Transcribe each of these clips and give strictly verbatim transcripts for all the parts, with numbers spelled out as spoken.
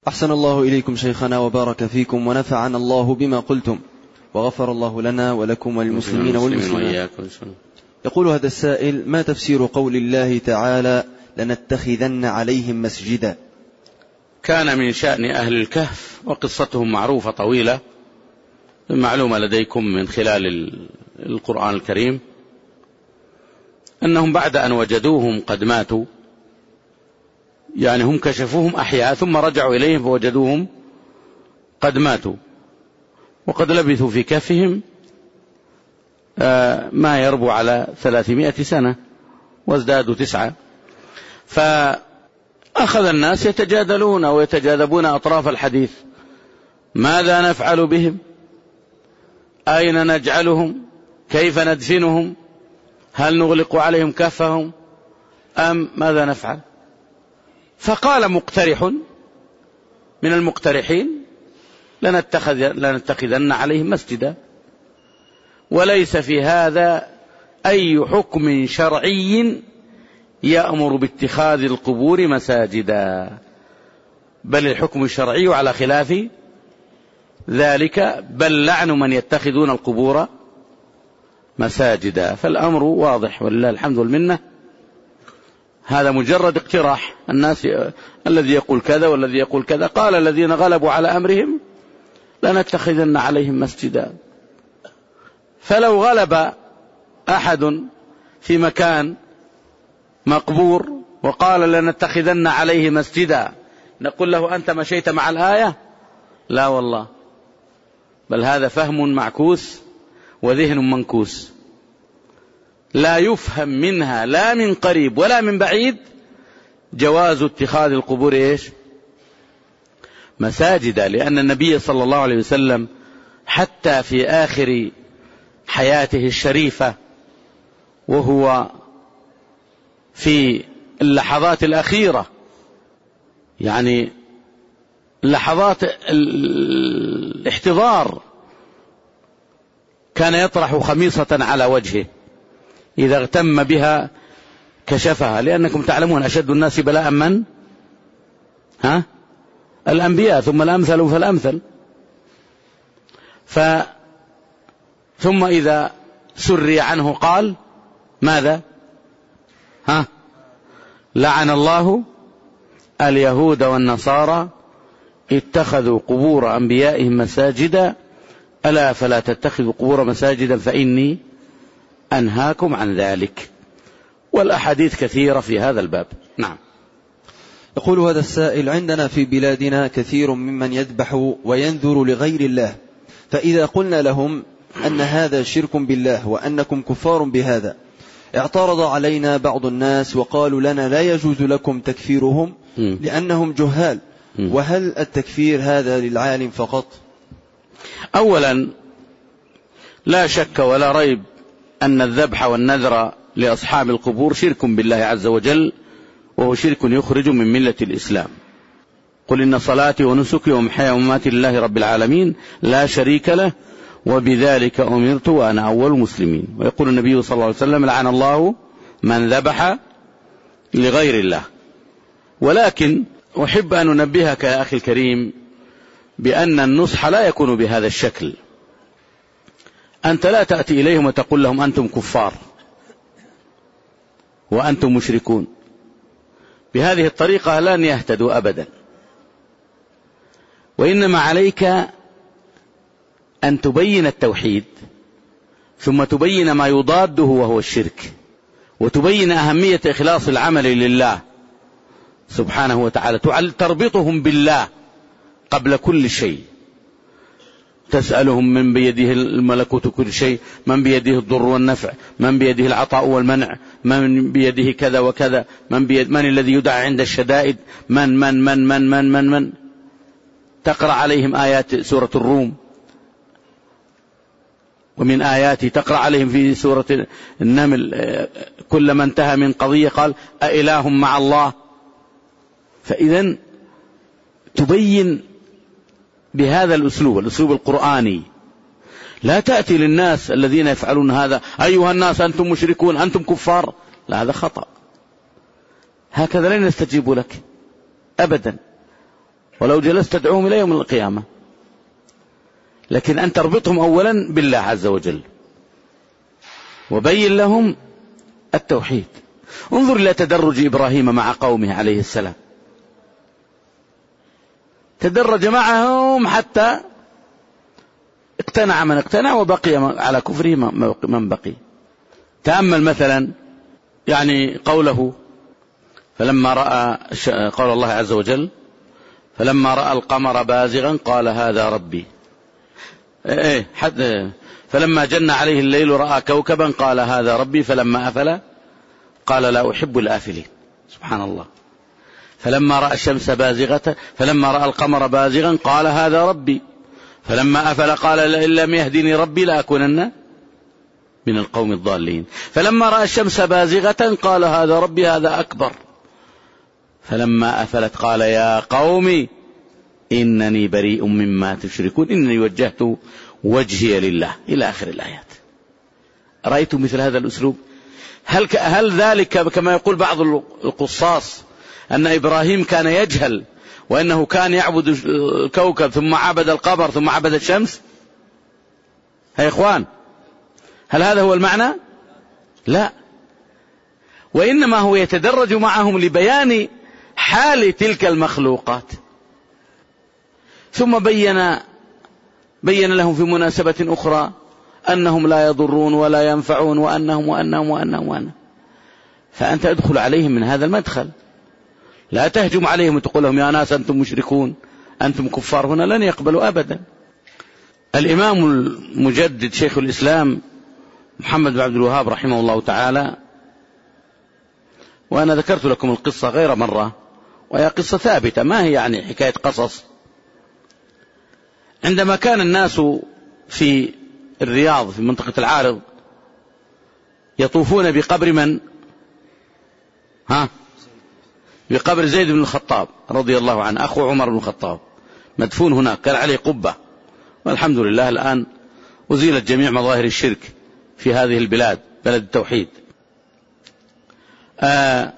أحسن الله إليكم شيخنا وبارك فيكم ونفعنا الله بما قلتم وغفر الله لنا ولكم وللمسلمين والمسلمات. يقول هذا السائل: ما تفسير قول الله تعالى لنتخذن عليهم مسجدا؟ كان من شأن أهل الكهف وقصتهم معروفة طويلة معلومة لديكم من خلال القرآن الكريم، أنهم بعد أن وجدوهم قد ماتوا، يعني هم كشفوهم أحياء ثم رجعوا إليهم فوجدوهم قد ماتوا، وقد لبثوا في كهفهم ما يربو على ثلاثمائة سنة وازدادوا تسعة. فأخذ الناس يتجادلون ويتجاذبون أطراف الحديث: ماذا نفعل بهم؟ أين نجعلهم؟ كيف ندفنهم؟ هل نغلق عليهم كهفهم أم ماذا نفعل؟ فقال مقترح من المقترحين: لنتخذ لنتخذن عليهم مسجدا. وليس في هذا أي حكم شرعي يأمر باتخاذ القبور مساجدا، بل الحكم الشرعي على خلاف ذلك، بل لعن من يتخذون القبور مساجدا. فالأمر واضح ولله الحمد والمنة. هذا مجرد اقتراح الناس، الذي يقول كذا والذي يقول كذا. قال الذين غلبوا على أمرهم لنتخذن عليهم مسجدا. فلو غلب أحد في مكان مقبور وقال لنتخذن عليه مسجدا، نقول له أنت مشيت مع الآية؟ لا والله، بل هذا فهم معكوس وذهن منكوس، لا يفهم منها لا من قريب ولا من بعيد جواز اتخاذ القبور إيش؟ مساجدا. لأن النبي صلى الله عليه وسلم حتى في آخر حياته الشريفة وهو في اللحظات الأخيرة، يعني لحظات الاحتضار، كان يطرح خميصة على وجهه إذا اغتم بها كشفها، لأنكم تعلمون أشد الناس بلاء من؟ ها؟ الأنبياء، ثم الأمثل فالأمثل. ف ثم إذا سري عنه قال ماذا؟ ها؟ لعن الله اليهود والنصارى اتخذوا قبور أنبيائهم مساجدا ألا فلا تتخذوا قبور مساجدا فإني أنهاكم عن ذلك. والأحاديث كثيرة في هذا الباب. نعم. يقول هذا السائل: عندنا في بلادنا كثير ممن يذبح وينذر لغير الله، فإذا قلنا لهم أن هذا شرك بالله وأنكم كفار بهذا، اعترض علينا بعض الناس وقالوا لنا لا يجوز لكم تكفيرهم لأنهم جهال. وهل التكفير هذا للعالم فقط؟ أولا لا شك ولا ريب أن الذبح والنذر لأصحاب القبور شرك بالله عز وجل، وهو شرك يخرج من ملة الإسلام. قل إن صلاتي ونسكي ومحياي ومماتي لله رب العالمين لا شريك له وبذلك أمرت وأنا أول المسلمين. ويقول النبي صلى الله عليه وسلم: لعن الله من ذبح لغير الله. ولكن أحب أن أنبهك يا أخي الكريم بأن النصح لا يكون بهذا الشكل. أنت لا تأتي إليهم وتقول لهم أنتم كفار وأنتم مشركون. بهذه الطريقة لن يهتدوا أبدا. وإنما عليك أن تبين التوحيد، ثم تبين ما يضاده وهو الشرك، وتبين أهمية إخلاص العمل لله سبحانه وتعالى، تربطهم بالله قبل كل شيء. تسألهم من بيده الملكوت كل شيء، من بيده الضر والنفع، من بيده العطاء والمنع، من بيده كذا وكذا، من, بيد من الذي يدعى عند الشدائد، من من من من من من, من. تقرأ عليهم آيات سورة الروم، ومن آياتي تقرأ عليهم في سورة النمل كلما انتهى من قضية قال أإله مع الله. فإذا تبين بهذا الأسلوب، الأسلوب القرآني. لا تأتي للناس الذين يفعلون هذا: أيها الناس أنتم مشركون أنتم كفار. لا، هذا خطأ. هكذا لن يستجيبوا لك أبدا. ولو جلست تدعوهم إلى يوم القيامة. لكن أن تربطهم أولا بالله عز وجل وبين لهم التوحيد. انظر إلى تدرج إبراهيم مع قومه عليه السلام، تدرج معهم حتى اقتنع من اقتنع وبقي على كفره من بقي. تأمل مثلا يعني قوله فلما رأى قول الله عز وجل فلما رأى القمر بازغا قال هذا ربي. إيه حد فلما جن عليه الليل رأى كوكبا قال هذا ربي فلما أفل قال لا أحب الآفلين. سبحان الله. فلما رأى الشمس بازغة فلما رأى القمر بازغا قال هذا ربي فلما أفل قال لئن لم يهدني ربي لأكونن من القوم الضالين. فلما رأى الشمس بازغة قال هذا ربي هذا أكبر. فلما أفلت قال يا قوم إنني بريء مما تشركون إنني وجهت وجهي لله إلى آخر الآيات. رأيتم مثل هذا الأسلوب؟ هل, هل ذلك كما يقول بعض القصاص أن إبراهيم كان يجهل وأنه كان يعبد الكوكب ثم عبد القمر ثم عبد الشمس؟ يا إخوان هل هذا هو المعنى؟ لا، وإنما هو يتدرج معهم لبيان حال تلك المخلوقات. ثم بين بين لهم في مناسبة أخرى أنهم لا يضرون ولا ينفعون وأنهم وأنهم وأنهم وأنهم. فأنت ادخل عليهم من هذا المدخل، لا تهجم عليهم وتقول لهم يا ناس أنتم مشركون أنتم كفار، هنا لن يقبلوا أبدا. الإمام المجدد شيخ الإسلام محمد بن عبد الوهاب رحمه الله تعالى، وأنا ذكرت لكم القصة غير مرة وهي قصة ثابتة ما هي يعني حكاية قصص. عندما كان الناس في الرياض في منطقة العارض يطوفون بقبر من؟ ها؟ بقبر زيد بن الخطاب رضي الله عنه أخو عمر بن الخطاب، مدفون هناك، كان عليه قبة، والحمد لله الآن أزيلت جميع مظاهر الشرك في هذه البلاد، بلد التوحيد. آه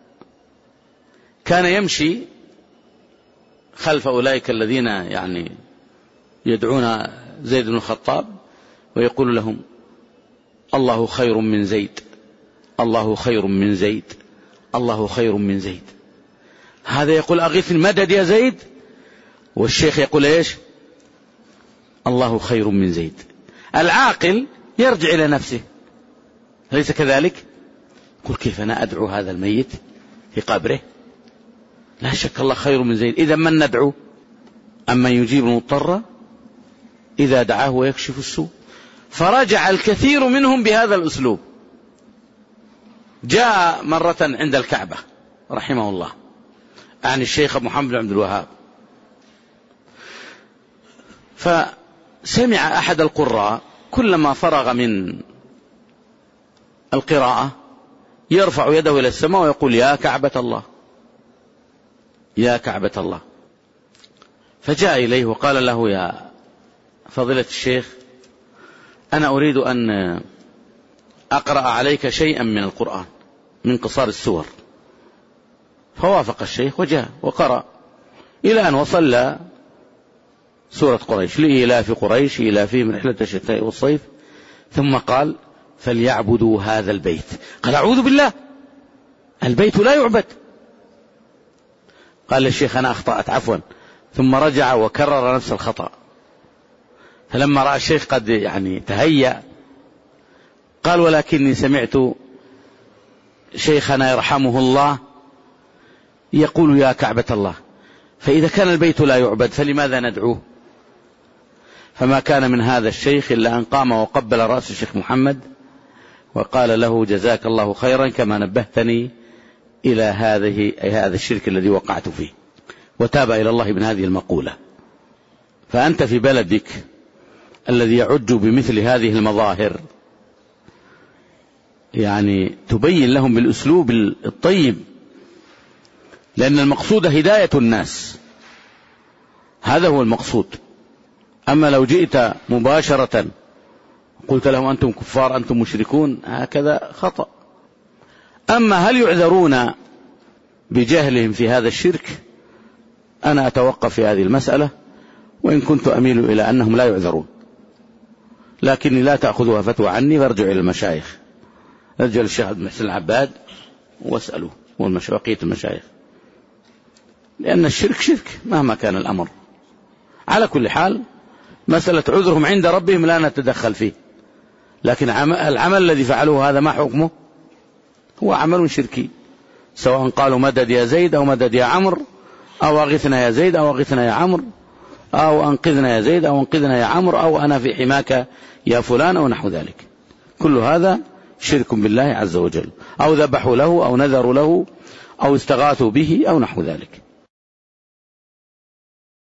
كان يمشي خلف أولئك الذين يعني يدعون زيد بن الخطاب ويقول لهم الله خير من زيد، الله خير من زيد، الله خير من زيد. هذا يقول أغيث المدد يا زيد، والشيخ يقول إيش؟ الله خير من زيد. العاقل يرجع إلى نفسه، أليس كذلك؟ يقول كيف أنا أدعو هذا الميت في قبره؟ لا شك الله خير من زيد، إذا من ندعو؟ أما يجيب المضطر إذا دعاه ويكشف السوء. فرجع الكثير منهم بهذا الأسلوب. جاء مرة عند الكعبة رحمه الله عن الشيخ محمد بن عبد الوهاب، فسمع أحد القراء كلما فرغ من القراءة يرفع يده إلى السماء ويقول يا كعبة الله، يا كعبة الله. فجاء إليه وقال له يا فضيلة الشيخ أنا أريد أن أقرأ عليك شيئا من القرآن من قصار السور. فوافق الشيخ وجاء وقرأ إلى أن وصل سورة قريش، لإيلاف قريش إيلافهم رحلة الشتاء والصيف، ثم قال فليعبدوا هذا البيت. قال أعوذ بالله، البيت لا يعبد. قال الشيخ أنا أخطأت عفوا، ثم رجع وكرر نفس الخطأ. فلما رأى الشيخ قد يعني تهيأ قال ولكني سمعت شيخنا يرحمه الله يقول يا كعبة الله، فإذا كان البيت لا يعبد فلماذا ندعوه؟ فما كان من هذا الشيخ إلا أن قام وقبل رأس الشيخ محمد وقال له جزاك الله خيرا كما نبهتني إلى هذه هذا الشرك الذي وقعت فيه، وتاب إلى الله من هذه المقولة. فأنت في بلدك الذي يعج بمثل هذه المظاهر يعني تبين لهم بالأسلوب الطيب، لأن المقصود هداية الناس، هذا هو المقصود. أما لو جئت مباشرة قلت لهم أنتم كفار أنتم مشركون هكذا خطأ. أما هل يعذرون بجهلهم في هذا الشرك؟ أنا أتوقف في هذه المسألة، وإن كنت أميل إلى أنهم لا يعذرون، لكني لا تأخذها فتوى عني فارجع إلى المشايخ، ارجع للشيخ عبد المحسن العباد واسألوا والمشايخ المشايخ، لأن الشرك شرك مهما كان الأمر. على كل حال مسألة عذرهم عند ربهم لا نتدخل فيه، لكن العمل الذي فعلوه هذا ما حكمه؟ هو عمل شركي، سواء قالوا مدد يا زيد أو مدد يا عمرو، أو أغثنا يا زيد أو أغثنا يا عمرو، أو أنقذنا يا زيد أو أنقذنا يا عمرو، أو أنا في حماك يا فلان، أو نحو ذلك. كل هذا شرك بالله عز وجل، أو ذبحوا له أو نذروا له أو استغاثوا به أو نحو ذلك.